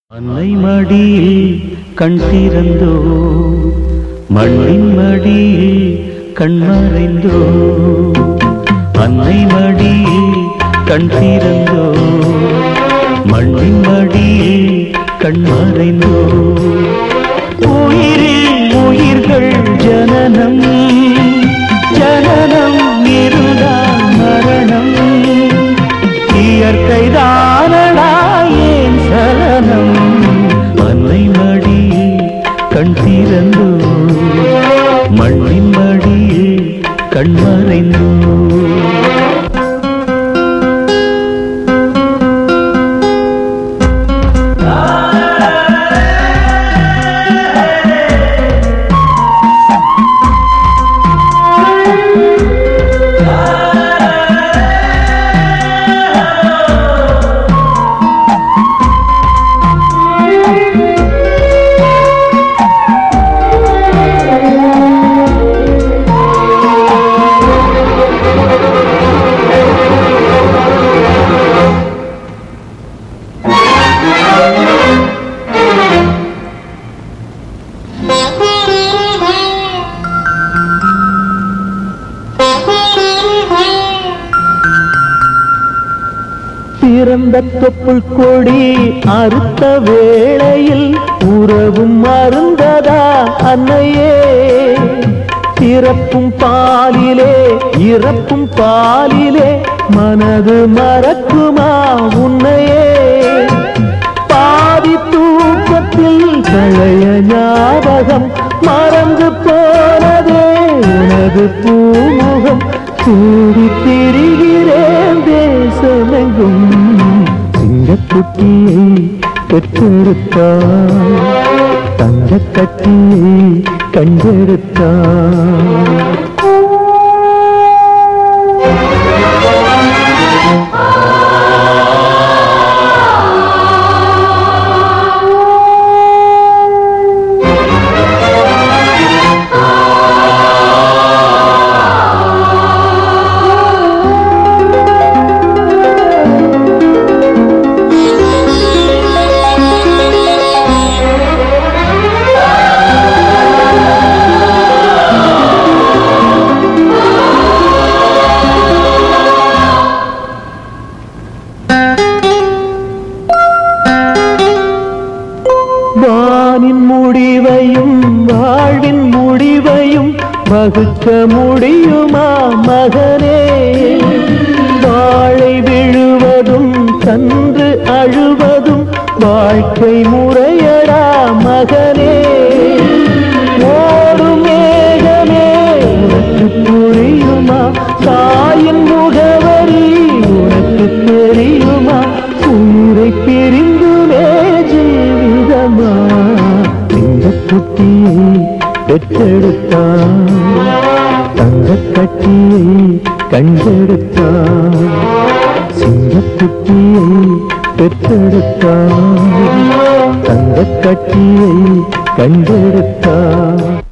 அன்னை மடியில் கண் திறந்தோ, மண்ணின் மடியில் கண் மறைந்தோ. அன்னை மடியில் கண் திறந்தோ, மண்ணின் மடியில் கண் மறைந்தோ. உயிரில் உயிர்கள் ஜனனம், ஜனனம் இருதான் மரணம். இயற்கைதானடா ஏன் சலனம். அன்னை மடியில் கண் திறந்தோ, மண்ணின் மடியில் கண் மறைந்தோ. பிறந்த தொப்புள் கொடி அறுத்த வேளையில் உறவும் மருந்ததா அன்னையே. பிறப்பும் பாலிலே இறப்பும் பாலிலே மனது மறக்குமா உன்னையே. பாதி தூக்கத்தில் பழைய ஞாபகம் மறந்து போனதே உனது பூமுகம். கூடி திரிகிறேன் தேசமெங்கும், சிங்கக்குட்டியை பெற்றெடுத்தான், தங்கக் கட்டியை கண்டெடுத்தான். வானின் முடிவையும் வாழ்வின் முடிவையும் வகுக்க முடியுமா மகனே. வாழை விழுவதும் கன்று அழுவதும் வாழ்க்கை முறையடா மகனே. ஓடும் மேகமே உனக்கு புரியுமா, தாயின் முகவரி உனக்கு தெரியுமா. உயிரை பிரிந்துமே ஜீவிதமா, சிங்கக்குட்டியை பெற்றெடுத்தான், தங்கக் கட்டியை கண்டெடுத்தான். சிங்கக்குட்டியை பெற்றெடுத்தான், தங்கக் கட்டியை கண்டெடுத்தான்.